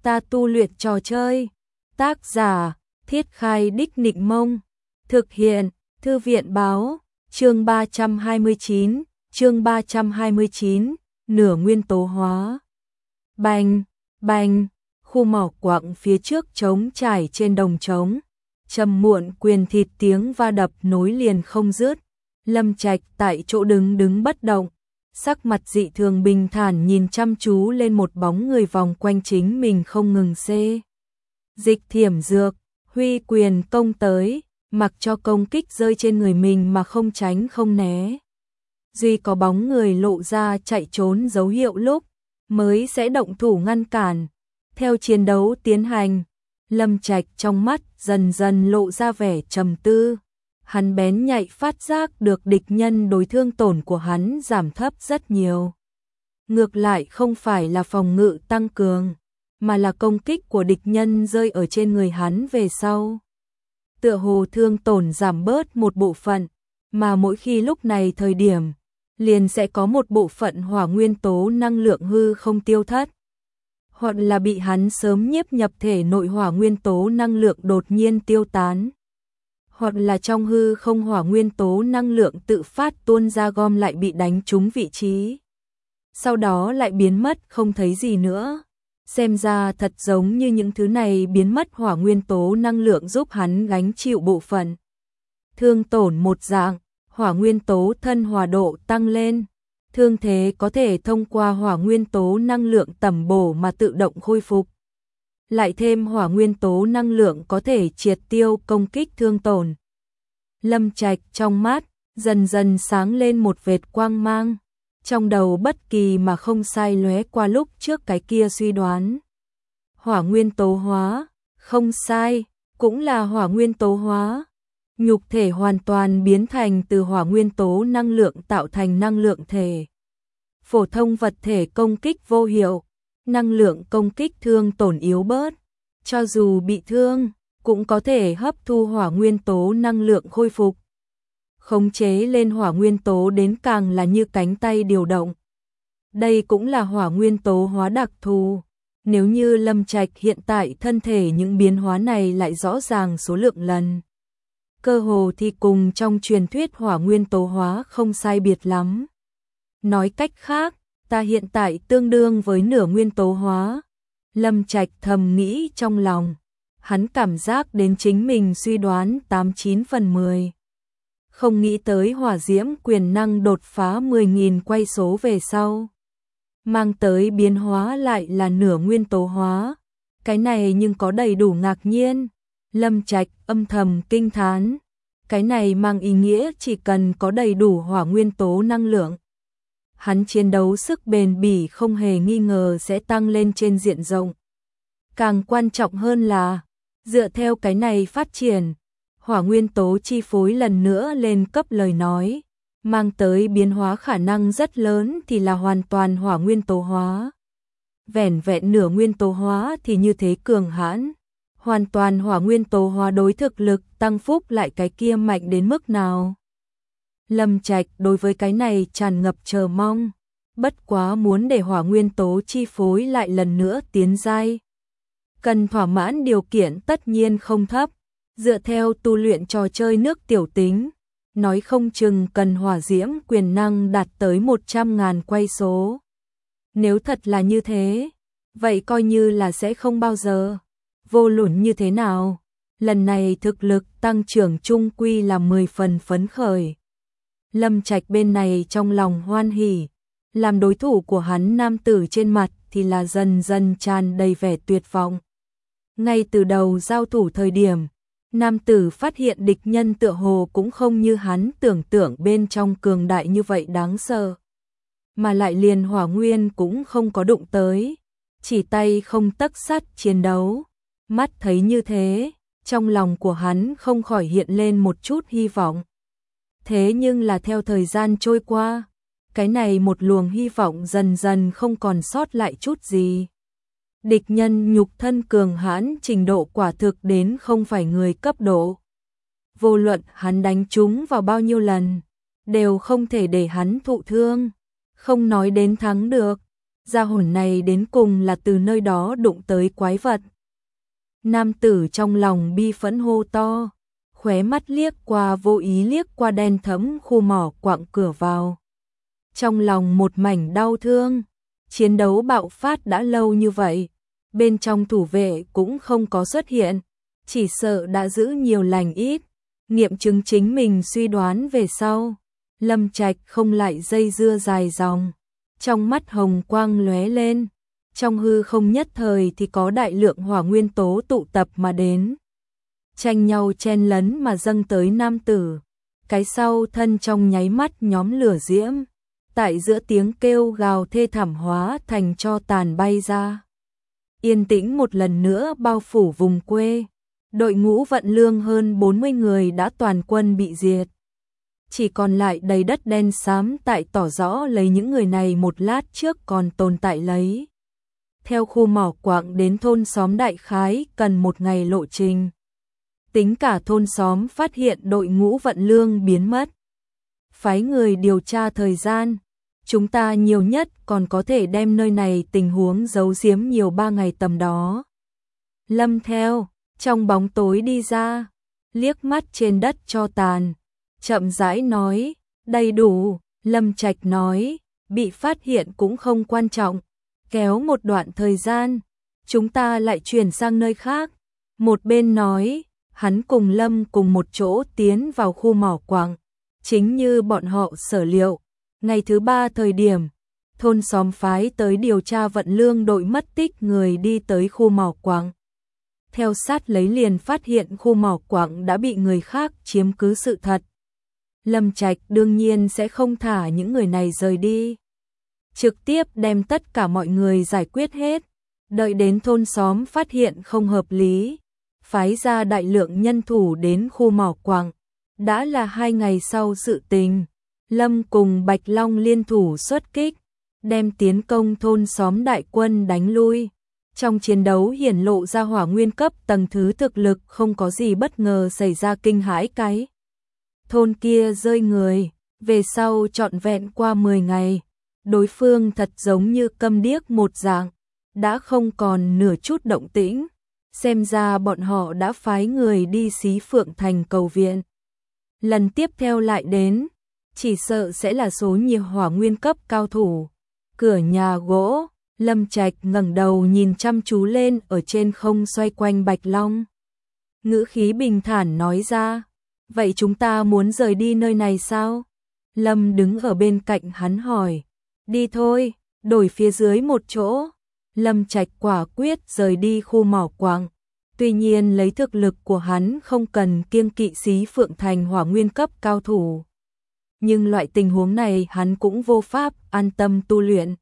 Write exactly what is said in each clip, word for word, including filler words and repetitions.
ta tu luyện trò chơi. Tác giả, Thiết Khai Đích Nịnh Mông. Thực hiện, Thư viện Báo. Chương ba trăm hai mươi chín, chương ba trăm hai mươi chín, nửa nguyên tố hóa. Bành, bành, khu mỏ quặng phía trước trống trải trên đồng trống. Trầm muộn quyền thịt tiếng va đập nối liền không dứt. Lâm Trạch tại chỗ đứng đứng bất động, sắc mặt dị thường bình thản nhìn chăm chú lên một bóng người vòng quanh chính mình không ngừng xê dịch thiểm dược, huy quyền công tới, mặc cho công kích rơi trên người mình mà không tránh không né. Duy có bóng người lộ ra chạy trốn dấu hiệu lúc mới sẽ động thủ ngăn cản. Theo chiến đấu tiến hành, Lâm Trạch trong mắt dần dần lộ ra vẻ trầm tư. Hắn bén nhạy phát giác được địch nhân đối thương tổn của hắn giảm thấp rất nhiều. Ngược lại không phải là phòng ngự tăng cường, mà là công kích của địch nhân rơi ở trên người hắn về sau. Tựa hồ thương tổn giảm bớt một bộ phận, mà mỗi khi lúc này thời điểm, liền sẽ có một bộ phận hỏa nguyên tố năng lượng hư không tiêu thất. Hoặc là bị hắn sớm nhiếp nhập thể nội hỏa nguyên tố năng lượng đột nhiên tiêu tán. Hoặc là trong hư không hỏa nguyên tố năng lượng tự phát tuôn ra gom lại bị đánh trúng vị trí. Sau đó lại biến mất không thấy gì nữa. Xem ra thật giống như những thứ này biến mất hỏa nguyên tố năng lượng giúp hắn gánh chịu bộ phận thương tổn một dạng, hỏa nguyên tố thân hòa độ tăng lên. Thương thế có thể thông qua hỏa nguyên tố năng lượng tẩm bổ mà tự động khôi phục. Lại thêm hỏa nguyên tố năng lượng có thể triệt tiêu công kích thương tổn. Lâm Trạch trong mắt dần dần sáng lên một vệt quang mang, trong đầu bất kỳ mà không sai lóe qua lúc trước cái kia suy đoán. Hỏa nguyên tố hóa, không sai, cũng là hỏa nguyên tố hóa. Nhục thể hoàn toàn biến thành từ hỏa nguyên tố năng lượng tạo thành năng lượng thể. Phổ thông vật thể công kích vô hiệu, năng lượng công kích thương tổn yếu bớt. Cho dù bị thương, cũng có thể hấp thu hỏa nguyên tố năng lượng khôi phục. Khống chế lên hỏa nguyên tố đến càng là như cánh tay điều động. Đây cũng là hỏa nguyên tố hóa đặc thù. Nếu như Lâm Trạch hiện tại thân thể những biến hóa này lại rõ ràng số lượng lần. Cơ hồ thì cùng trong truyền thuyết hỏa nguyên tố hóa không sai biệt lắm. Nói cách khác, ta hiện tại tương đương với nửa nguyên tố hóa. Lâm Trạch thầm nghĩ trong lòng. Hắn cảm giác đến chính mình suy đoán tám chín phần mười. Không nghĩ tới hỏa diễm quyền năng đột phá mười nghìn quay số về sau. Mang tới biến hóa lại là nửa nguyên tố hóa. Cái này nhưng có đầy đủ ngạc nhiên. Lâm Trạch âm thầm kinh thán. Cái này mang ý nghĩa chỉ cần có đầy đủ hỏa nguyên tố năng lượng. Hắn chiến đấu sức bền bỉ không hề nghi ngờ sẽ tăng lên trên diện rộng. Càng quan trọng hơn là, dựa theo cái này phát triển, hỏa nguyên tố chi phối lần nữa lên cấp lời nói, mang tới biến hóa khả năng rất lớn thì là hoàn toàn hỏa nguyên tố hóa. Vẻn vẹn nửa nguyên tố hóa thì như thế cường hãn, hoàn toàn hỏa nguyên tố hóa đối thực lực tăng phúc lại cái kia mạnh đến mức nào. Lâm Trạch đối với cái này tràn ngập chờ mong, bất quá muốn để hỏa nguyên tố chi phối lại lần nữa tiến giai. Cần thỏa mãn điều kiện tất nhiên không thấp, dựa theo tu luyện trò chơi nước tiểu tính, nói không chừng cần hỏa diễm quyền năng đạt tới một trăm ngàn quay số. Nếu thật là như thế, vậy coi như là sẽ không bao giờ. Vô luận như thế nào, lần này thực lực tăng trưởng chung quy là mười phần phấn khởi. Lâm Trạch bên này trong lòng hoan hỉ, làm đối thủ của hắn nam tử trên mặt thì là dần dần tràn đầy vẻ tuyệt vọng. Ngay từ đầu giao thủ thời điểm, nam tử phát hiện địch nhân tựa hồ cũng không như hắn tưởng tượng bên trong cường đại như vậy đáng sợ. Mà lại liền hỏa nguyên cũng không có đụng tới, chỉ tay không tấc sắt chiến đấu. Mắt thấy như thế, trong lòng của hắn không khỏi hiện lên một chút hy vọng. Thế nhưng là theo thời gian trôi qua, cái này một luồng hy vọng dần dần không còn sót lại chút gì. Địch nhân nhục thân cường hãn trình độ quả thực đến không phải người cấp độ. Vô luận hắn đánh trúng vào bao nhiêu lần, đều không thể để hắn thụ thương, không nói đến thắng được. gia hồn này đến cùng là từ nơi đó đụng tới quái vật. Nam tử trong lòng bi phẫn hô to, khóe mắt liếc qua vô ý liếc qua đen thẫm khu mỏ quặng cửa vào. Trong lòng một mảnh đau thương, chiến đấu bạo phát đã lâu như vậy, bên trong thủ vệ cũng không có xuất hiện, chỉ sợ đã giữ nhiều lành ít, nghiệm chứng chính mình suy đoán về sau. Lâm Trạch không lại dây dưa dài dòng, trong mắt hồng quang lóe lên, trong hư không nhất thời thì có đại lượng hỏa nguyên tố tụ tập mà đến. Tranh nhau chen lấn mà dâng tới nam tử, cái sau thân trong nháy mắt nhóm lửa diễm, tại giữa tiếng kêu gào thê thảm hóa thành tro tàn bay ra. Yên tĩnh một lần nữa bao phủ vùng quê, đội ngũ vận lương hơn bốn mươi người đã toàn quân bị diệt. Chỉ còn lại đầy đất đen xám tại tỏ rõ lấy những người này một lát trước còn tồn tại lấy. Theo khu mỏ quặng đến thôn xóm đại khái cần một ngày lộ trình. Tính cả thôn xóm phát hiện đội ngũ vận lương biến mất. Phái người điều tra thời gian, chúng ta nhiều nhất còn có thể đem nơi này tình huống giấu giếm nhiều ba ngày tầm đó. Lâm theo, trong bóng tối đi ra, liếc mắt trên đất cho tàn, chậm rãi nói, đầy đủ. Lâm Trạch nói, bị phát hiện cũng không quan trọng, kéo một đoạn thời gian, chúng ta lại chuyển sang nơi khác. Một bên nói, hắn cùng Lâm cùng một chỗ tiến vào khu mỏ quặng, chính như bọn họ sở liệu. Ngày thứ ba thời điểm, thôn xóm phái tới điều tra vận lương đội mất tích người đi tới khu mỏ quặng. Theo sát lấy liền phát hiện khu mỏ quặng đã bị người khác chiếm cứ sự thật. Lâm Trạch đương nhiên sẽ không thả những người này rời đi. Trực tiếp đem tất cả mọi người giải quyết hết. Đợi đến thôn xóm phát hiện không hợp lý, phái ra đại lượng nhân thủ đến khu mỏ quặng. Đã là hai ngày sau sự tình, Lâm cùng Bạch Long liên thủ xuất kích, đem tiến công thôn xóm đại quân đánh lui. Trong chiến đấu hiển lộ ra hỏa nguyên cấp tầng thứ thực lực, không có gì bất ngờ xảy ra kinh hãi cái. Thôn kia rơi người, về sau trọn vẹn qua mười ngày, đối phương thật giống như câm điếc một dạng, đã không còn nửa chút động tĩnh, xem ra bọn họ đã phái người đi Xí Phượng Thành cầu viện. Lần tiếp theo lại đến, chỉ sợ sẽ là số nhiều hỏa nguyên cấp cao thủ. Cửa nhà gỗ, Lâm Trạch ngẩng đầu nhìn chăm chú lên ở trên không xoay quanh Bạch Long. Ngữ khí bình thản nói ra, vậy chúng ta muốn rời đi nơi này sao? Lâm đứng ở bên cạnh hắn hỏi, đi thôi, đổi phía dưới một chỗ. Lâm Trạch quả quyết rời đi khu mỏ quặng. Tuy nhiên lấy thực lực của hắn không cần kiêng kỵ Xí Phượng Thành hỏa nguyên cấp cao thủ. Nhưng loại tình huống này hắn cũng vô pháp an tâm tu luyện.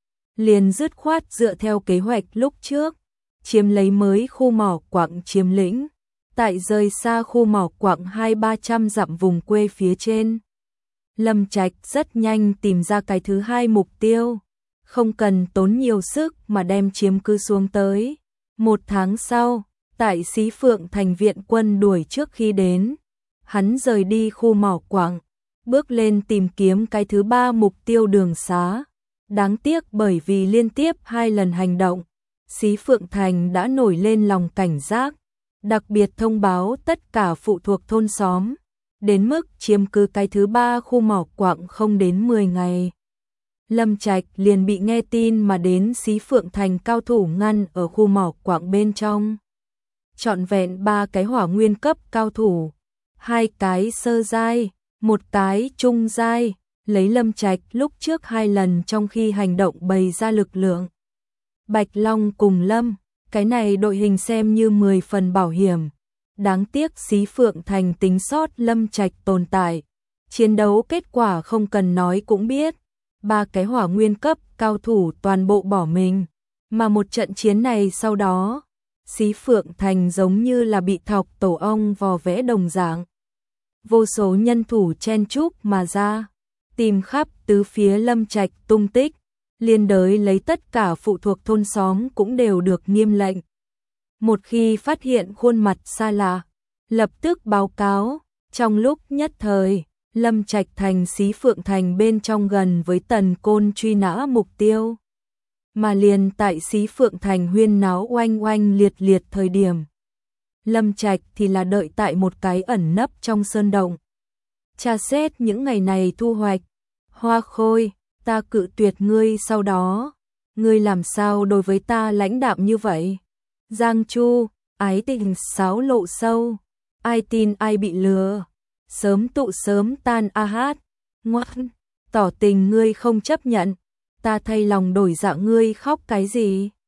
Liền dứt khoát dựa theo kế hoạch lúc trước, chiếm lấy mới khu mỏ quặng chiếm lĩnh, tại rời xa khu mỏ quặng hai ba trăm dặm vùng quê phía trên. Lâm Trạch rất nhanh tìm ra cái thứ hai mục tiêu, không cần tốn nhiều sức mà đem chiếm cứ xuống tới. Một tháng sau, tại Xí Phượng Thành viện quân đuổi trước khi đến, hắn rời đi khu mỏ quặng, bước lên tìm kiếm cái thứ ba mục tiêu đường xá. Đáng tiếc bởi vì liên tiếp hai lần hành động, Xí Phượng Thành đã nổi lên lòng cảnh giác, đặc biệt thông báo tất cả phụ thuộc thôn xóm, đến mức chiếm cứ cái thứ ba khu mỏ quặng không đến mười ngày. Lâm Trạch liền bị nghe tin mà đến Xí Phượng Thành cao thủ ngăn ở khu mỏ quặng bên trong. Trọn vẹn ba cái hỏa nguyên cấp cao thủ, hai cái sơ giai, một cái trung giai, lấy Lâm Trạch lúc trước hai lần trong khi hành động bày ra lực lượng. Bạch Long cùng Lâm, cái này đội hình xem như mười phần bảo hiểm. Đáng tiếc Xí Phượng Thành tính sót Lâm Trạch tồn tại. Chiến đấu kết quả không cần nói cũng biết. Ba cái hỏa nguyên cấp cao thủ toàn bộ bỏ mình. Mà một trận chiến này sau đó, Xí Phượng Thành giống như là bị thọc tổ ong vò vẽ đồng dạng. Vô số nhân thủ chen chúc mà ra, tìm khắp tứ phía Lâm Trạch tung tích, liên đới lấy tất cả phụ thuộc thôn xóm cũng đều được nghiêm lệnh. Một khi phát hiện khuôn mặt xa lạ, lập tức báo cáo. Trong lúc nhất thời, Lâm Trạch thành Xí Phượng Thành bên trong gần với tần côn truy nã mục tiêu. mà liền tại Xí Phượng Thành huyên náo oanh oanh liệt liệt thời điểm. Lâm Trạch thì là đợi tại một cái ẩn nấp trong sơn động. Tra xét những ngày này thu hoạch. Hoa Khôi, ta cự tuyệt ngươi sau đó. Ngươi làm sao đối với ta lãnh đạm như vậy? Giang Chu, ái tình sáo lộ sâu. Ai tin ai bị lừa. Sớm tụ sớm tan a hát. Ngoan, tỏ tình ngươi không chấp nhận. Ta thay lòng đổi dạ ngươi khóc cái gì?